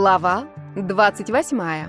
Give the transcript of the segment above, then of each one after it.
Глава 28.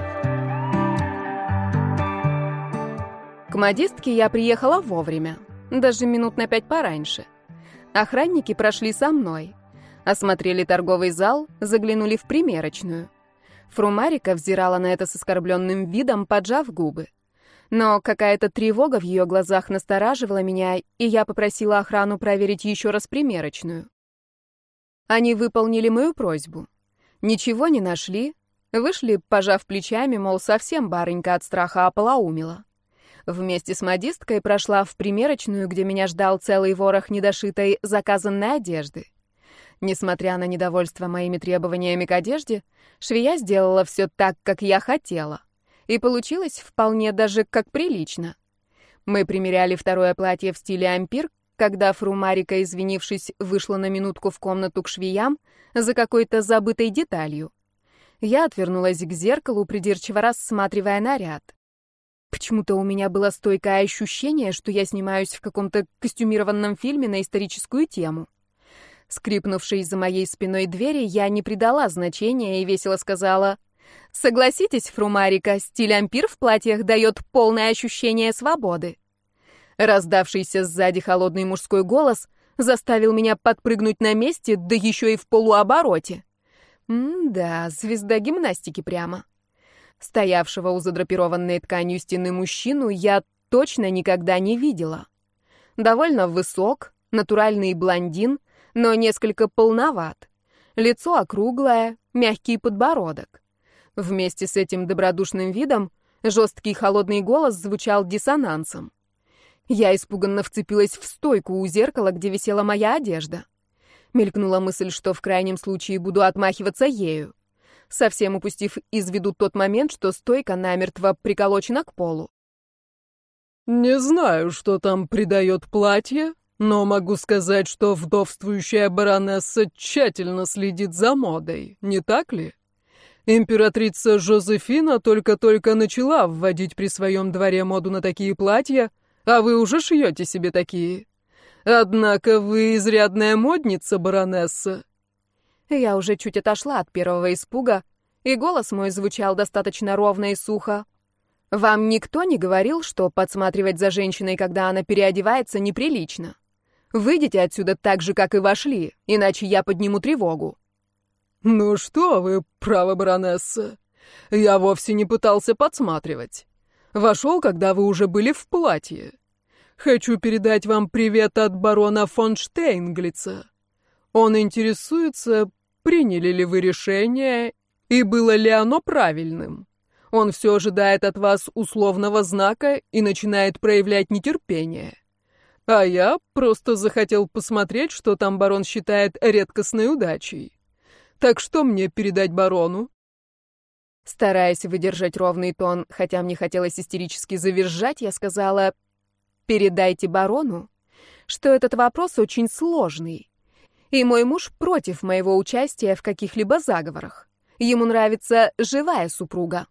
К модистке я приехала вовремя, даже минут на 5 пораньше. Охранники прошли со мной, осмотрели торговый зал, заглянули в примерочную. Фру Марика взирала на это с оскорбленным видом, поджав губы. Но какая-то тревога в ее глазах настораживала меня, и я попросила охрану проверить еще раз примерочную. Они выполнили мою просьбу. Ничего не нашли, вышли, пожав плечами, мол, совсем барынька от страха ополоумела. Вместе с модисткой прошла в примерочную, где меня ждал целый ворох недошитой заказанной одежды. Несмотря на недовольство моими требованиями к одежде, швея сделала все так, как я хотела. И получилось вполне даже как прилично. Мы примеряли второе платье в стиле ампир, когда фру Марика, извинившись, вышла на минутку в комнату к швеям за какой-то забытой деталью. Я отвернулась к зеркалу, придирчиво рассматривая наряд. Почему-то у меня было стойкое ощущение, что я снимаюсь в каком-то костюмированном фильме на историческую тему. Скрипнувшей за моей спиной двери, я не придала значения и весело сказала: «Согласитесь, фру Марика, стиль ампир в платьях дает полное ощущение свободы». Раздавшийся сзади холодный мужской голос заставил меня подпрыгнуть на месте, да еще и в полуобороте. Да, звезда гимнастики прямо. Стоявшего у задрапированной тканью стены мужчину я точно никогда не видела. Довольно высок, натуральный блондин, но несколько полноват. Лицо округлое, мягкий подбородок. Вместе с этим добродушным видом жесткий холодный голос звучал диссонансом. Я испуганно вцепилась в стойку у зеркала, где висела моя одежда. Мелькнула мысль, что в крайнем случае буду отмахиваться ею, совсем упустив из виду тот момент, что стойка намертво приколочена к полу. «Не знаю, что там придает платье, но могу сказать, что вдовствующая баронесса тщательно следит за модой, не так ли? Императрица Жозефина только-только начала вводить при своем дворе моду на такие платья, а вы уже шьете себе такие. Однако вы изрядная модница, баронесса». Я уже чуть отошла от первого испуга, и голос мой звучал достаточно ровно и сухо. «Вам никто не говорил, что подсматривать за женщиной, когда она переодевается, неприлично? Выйдите отсюда так же, как и вошли, иначе я подниму тревогу». «Ну что вы, право, баронесса, я вовсе не пытался подсматривать. Вошел, когда вы уже были в платье. Хочу передать вам привет от барона фон Штейнглица. Он интересуется, приняли ли вы решение и было ли оно правильным. Он все ожидает от вас условного знака и начинает проявлять нетерпение. А я просто захотел посмотреть, что там барон считает редкостной удачей. Так что мне передать барону?» Стараясь выдержать ровный тон, хотя мне хотелось истерически завизжать, я сказала: «Передайте барону, что этот вопрос очень сложный, и мой муж против моего участия в каких-либо заговорах. Ему нравится живая супруга».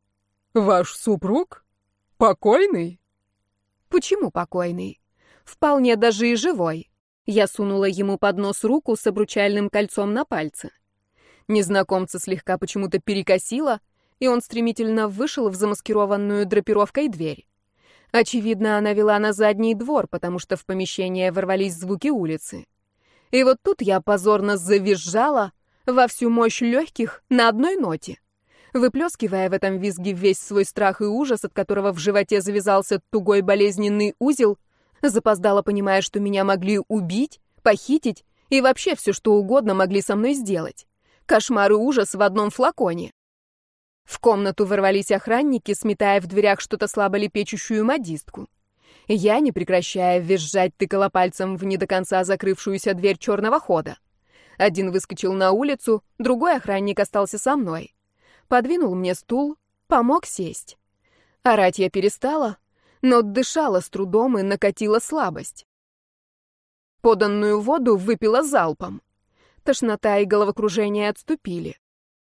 «Ваш супруг? Покойный?» «Почему покойный? Вполне даже и живой». Я сунула ему под нос руку с обручальным кольцом на пальце. Незнакомца слегка почему-то перекосило, и он стремительно вышел в замаскированную драпировкой дверь. Очевидно, она вела на задний двор, потому что в помещение ворвались звуки улицы. И вот тут я позорно завизжала во всю мощь легких на одной ноте, выплескивая в этом визге весь свой страх и ужас, от которого в животе завязался тугой болезненный узел, запоздала, понимая, что меня могли убить, похитить и вообще все что угодно могли со мной сделать. Кошмар и ужас в одном флаконе. В комнату ворвались охранники, сметая в дверях что-то слабо лепечущую модистку. Я, не прекращая визжать, тыкала пальцем в не до конца закрывшуюся дверь черного хода. Один выскочил на улицу, другой охранник остался со мной. Подвинул мне стул, помог сесть. Орать я перестала, но дышала с трудом и накатила слабость. Поданную воду выпила залпом. Тошнота и головокружение отступили.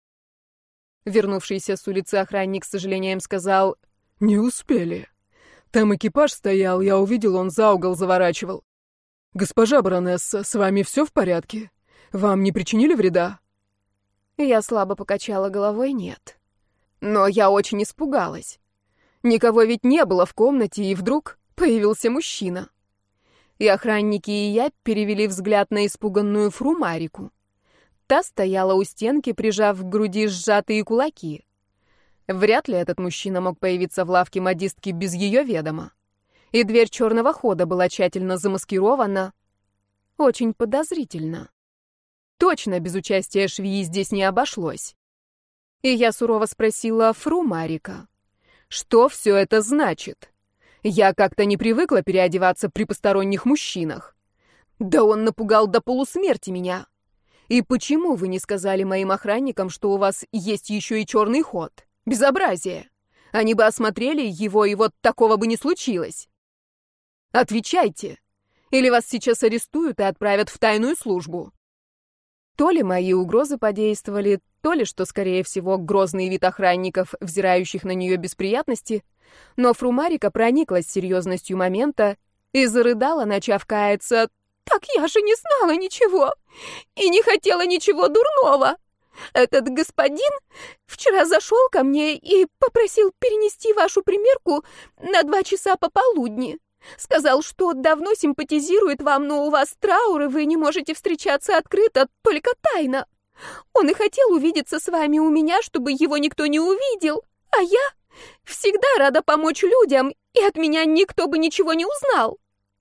Вернувшийся с улицы охранник с сожалением сказал: «Не успели. Там экипаж стоял, я увидел, он за угол заворачивал. Госпожа баронесса, с вами все в порядке? Вам не причинили вреда?» Я слабо покачала головой «нет». Но я очень испугалась. Никого ведь не было в комнате, и вдруг появился мужчина. И охранники, и я перевели взгляд на испуганную фру Марику. Та стояла у стенки, прижав к груди сжатые кулаки. Вряд ли этот мужчина мог появиться в лавке модистки без ее ведома. И дверь черного хода была тщательно замаскирована. Очень подозрительно. Точно без участия швеи здесь не обошлось. И я сурово спросила фру Марика, что все это значит? Я как-то не привыкла переодеваться при посторонних мужчинах. Да он напугал до полусмерти меня. И почему вы не сказали моим охранникам, что у вас есть еще и черный ход? Безобразие. Они бы осмотрели его, и вот такого бы не случилось. Отвечайте. Или вас сейчас арестуют и отправят в тайную службу. То ли мои угрозы подействовали, то ли, что, скорее всего, грозный вид охранников, взирающих на нее без приятности, но фру Марика прониклась серьезностью момента и зарыдала, начав каяться. «Так я же не знала ничего и не хотела ничего дурного. Этот господин вчера зашел ко мне и попросил перенести вашу примерку на 2 часа пополудни. Сказал, что давно симпатизирует вам, но у вас траур, и вы не можете встречаться открыто, только тайно. Он и хотел увидеться с вами у меня, чтобы его никто не увидел, а я всегда рада помочь людям, и от меня никто бы ничего не узнал».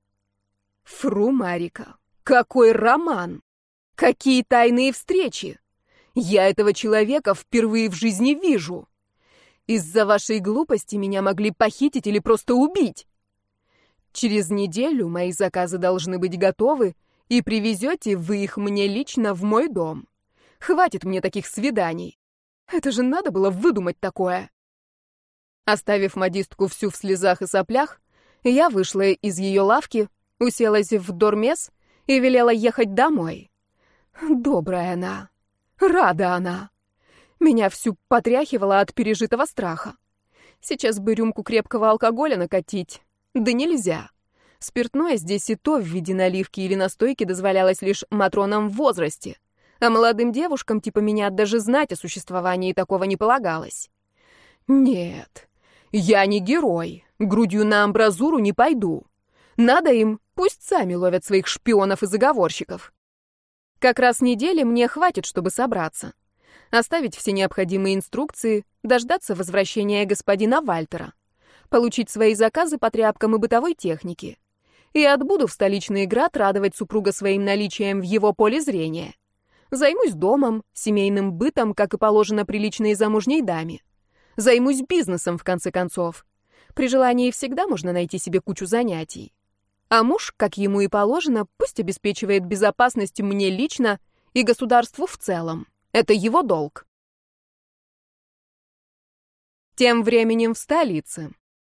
Фру Марика, какой роман! Какие тайные встречи! Я этого человека впервые в жизни вижу. Из-за вашей глупости меня могли похитить или просто убить. Через неделю мои заказы должны быть готовы, и привезете вы их мне лично в мой дом. Хватит мне таких свиданий. Это же надо было выдумать такое. Оставив модистку всю в слезах и соплях, я вышла из ее лавки, уселась в дормес и велела ехать домой. Добрая она. Рада она. Меня всю потряхивала от пережитого страха. Сейчас бы рюмку крепкого алкоголя накатить. Да нельзя. Спиртное здесь и то в виде наливки или настойки дозволялось лишь матронам в возрасте. А молодым девушкам типа меня даже знать о существовании такого не полагалось. Нет, я не герой. Грудью на амбразуру не пойду. Надо им, пусть сами ловят своих шпионов и заговорщиков. Как раз недели мне хватит, чтобы собраться. Оставить все необходимые инструкции, дождаться возвращения господина Вальтера, получить свои заказы по тряпкам и бытовой технике. И отбуду в столичный град радовать супруга своим наличием в его поле зрения. Займусь домом, семейным бытом, как и положено приличной замужней даме. Займусь бизнесом, в конце концов. При желании всегда можно найти себе кучу занятий. А муж, как ему и положено, пусть обеспечивает безопасность мне лично и государству в целом. Это его долг. Тем временем в столице.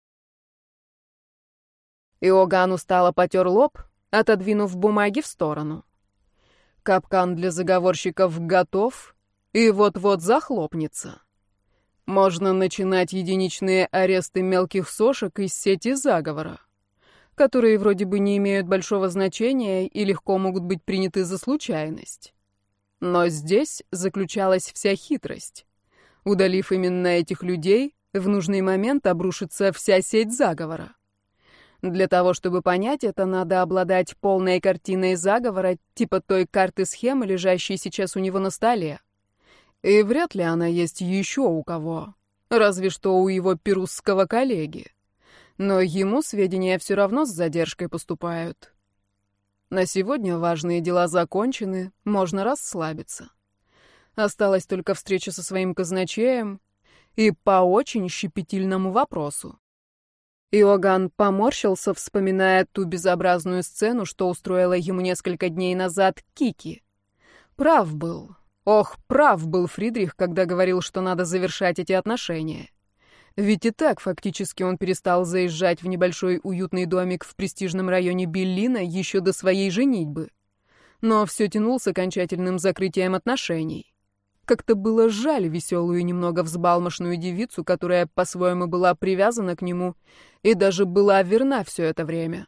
Иоганн устало потер лоб, отодвинув бумаги в сторону. Капкан для заговорщиков готов и вот-вот захлопнется. Можно начинать единичные аресты мелких сошек из сети заговора, которые вроде бы не имеют большого значения и легко могут быть приняты за случайность. Но здесь заключалась вся хитрость. Удалив именно этих людей, в нужный момент обрушится вся сеть заговора. Для того, чтобы понять это, надо обладать полной картиной заговора, типа той карты-схемы, лежащей сейчас у него на столе. И вряд ли она есть еще у кого, разве что у его перусского коллеги. Но ему сведения все равно с задержкой поступают. На сегодня важные дела закончены, можно расслабиться. Осталась только встреча со своим казначеем и по очень щепетильному вопросу. Иоганн поморщился, вспоминая ту безобразную сцену, что устроила ему несколько дней назад Кики. Прав был. Ох, прав был Фридрих, когда говорил, что надо завершать эти отношения. Ведь и так фактически он перестал заезжать в небольшой уютный домик в престижном районе Берлина еще до своей женитьбы. Но все тянул с окончательным закрытием отношений. Как-то было жаль веселую, немного взбалмошную девицу, которая по-своему была привязана к нему и даже была верна все это время.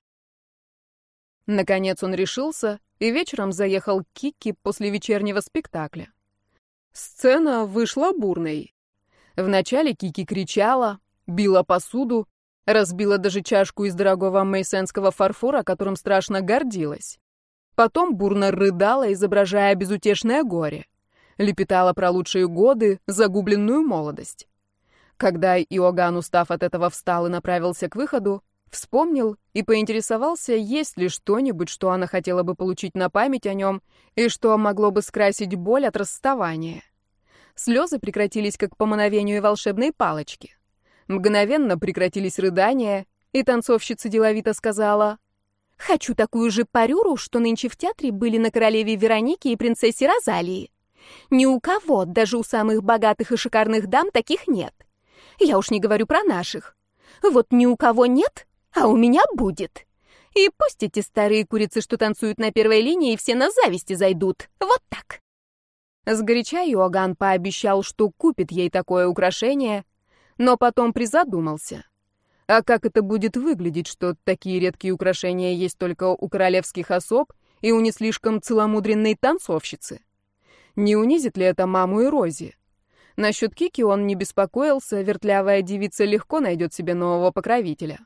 Наконец он решился и вечером заехал к Кикки после вечернего спектакля. Сцена вышла бурной. Вначале Кики кричала, била посуду, разбила даже чашку из дорогого мейсенского фарфора, которым страшно гордилась. Потом бурно рыдала, изображая безутешное горе. Лепетала про лучшие годы, загубленную молодость. Когда Иоганн, устав от этого, встал и направился к выходу, вспомнил и поинтересовался, есть ли что-нибудь, что она хотела бы получить на память о нем и что могло бы скрасить боль от расставания. Слезы прекратились, как по мановению волшебной палочки. Мгновенно прекратились рыдания, и танцовщица деловито сказала: «Хочу такую же парюру, что нынче в театре были на королеве Веронике и принцессе Розалии. Ни у кого, даже у самых богатых и шикарных дам, таких нет. Я уж не говорю про наших. Вот ни у кого нет, а у меня будет. И пусть эти старые курицы, что танцуют на первой линии, все на зависти зайдут. Вот так». Сгоряча Иоганн пообещал, что купит ей такое украшение, но потом призадумался. А как это будет выглядеть, что такие редкие украшения есть только у королевских особ и у не слишком целомудренной танцовщицы? Не унизит ли это маму и Рози? Насчет Кики он не беспокоился, вертлявая девица легко найдет себе нового покровителя.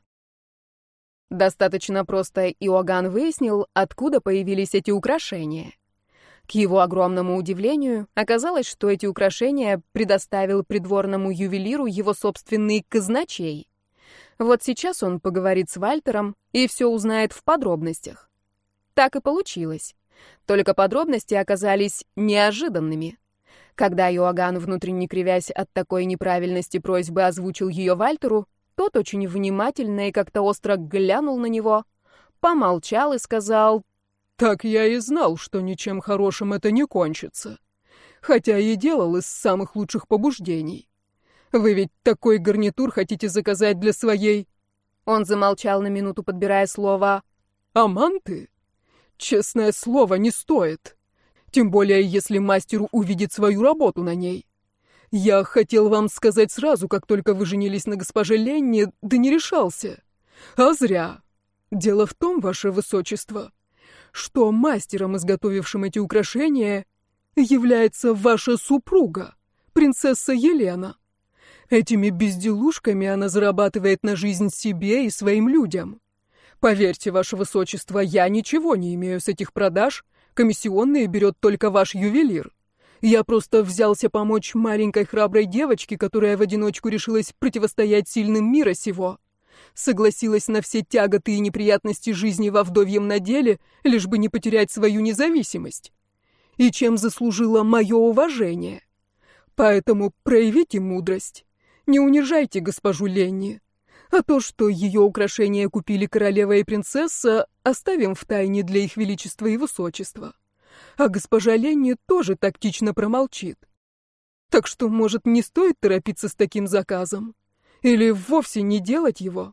Достаточно просто Иоганн выяснил, откуда появились эти украшения. К его огромному удивлению, оказалось, что эти украшения предоставил придворному ювелиру его собственный казначей. Вот сейчас он поговорит с Вальтером и все узнает в подробностях. Так и получилось. Только подробности оказались неожиданными. Когда Иоганн, внутренне кривясь от такой неправильности просьбы, озвучил ее Вальтеру, тот очень внимательно и как-то остро глянул на него, помолчал и сказал: «Так я и знал, что ничем хорошим это не кончится. Хотя и делал из самых лучших побуждений. Вы ведь такой гарнитур хотите заказать для своей...» Он замолчал на минуту, подбирая слово. «Аманты? Честное слово, не стоит. Тем более, если мастеру увидит свою работу на ней. Я хотел вам сказать сразу, как только вы женились на госпоже Ленни, да не решался. А зря. Дело в том, ваше высочество, что мастером, изготовившим эти украшения, является ваша супруга, принцесса Елена. Этими безделушками она зарабатывает на жизнь себе и своим людям. Поверьте, ваше высочество, я ничего не имею с этих продаж, комиссионные берет только ваш ювелир. Я просто взялся помочь маленькой храброй девочке, которая в одиночку решилась противостоять сильным мира сего. Согласилась на все тяготы и неприятности жизни во вдовьем наделе, лишь бы не потерять свою независимость. И чем заслужила мое уважение. Поэтому проявите мудрость. Не унижайте госпожу Ленни. А то, что ее украшения купили королева и принцесса, оставим в тайне для их величества и высочества. А госпожа Ленни тоже тактично промолчит. Так что, может, не стоит торопиться с таким заказом? Или вовсе не делать его?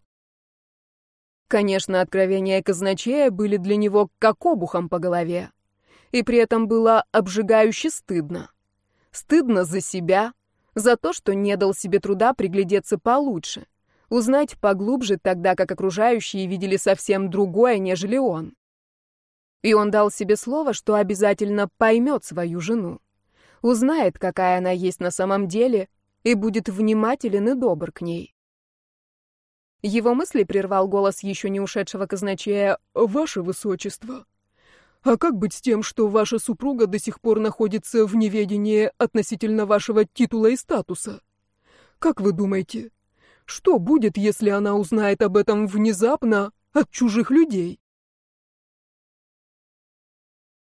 Конечно, откровения казначея были для него как обухом по голове. И при этом было обжигающе стыдно. Стыдно за себя, за то, что не дал себе труда приглядеться получше, узнать поглубже, тогда как окружающие видели совсем другое, нежели он. И он дал себе слово, что обязательно поймет свою жену, узнает, какая она есть на самом деле, и будет внимателен и добр к ней. Его мысли прервал голос еще не ушедшего казначея: «Ваше высочество, а как быть с тем, что ваша супруга до сих пор находится в неведении относительно вашего титула и статуса? Как вы думаете, что будет, если она узнает об этом внезапно от чужих людей?»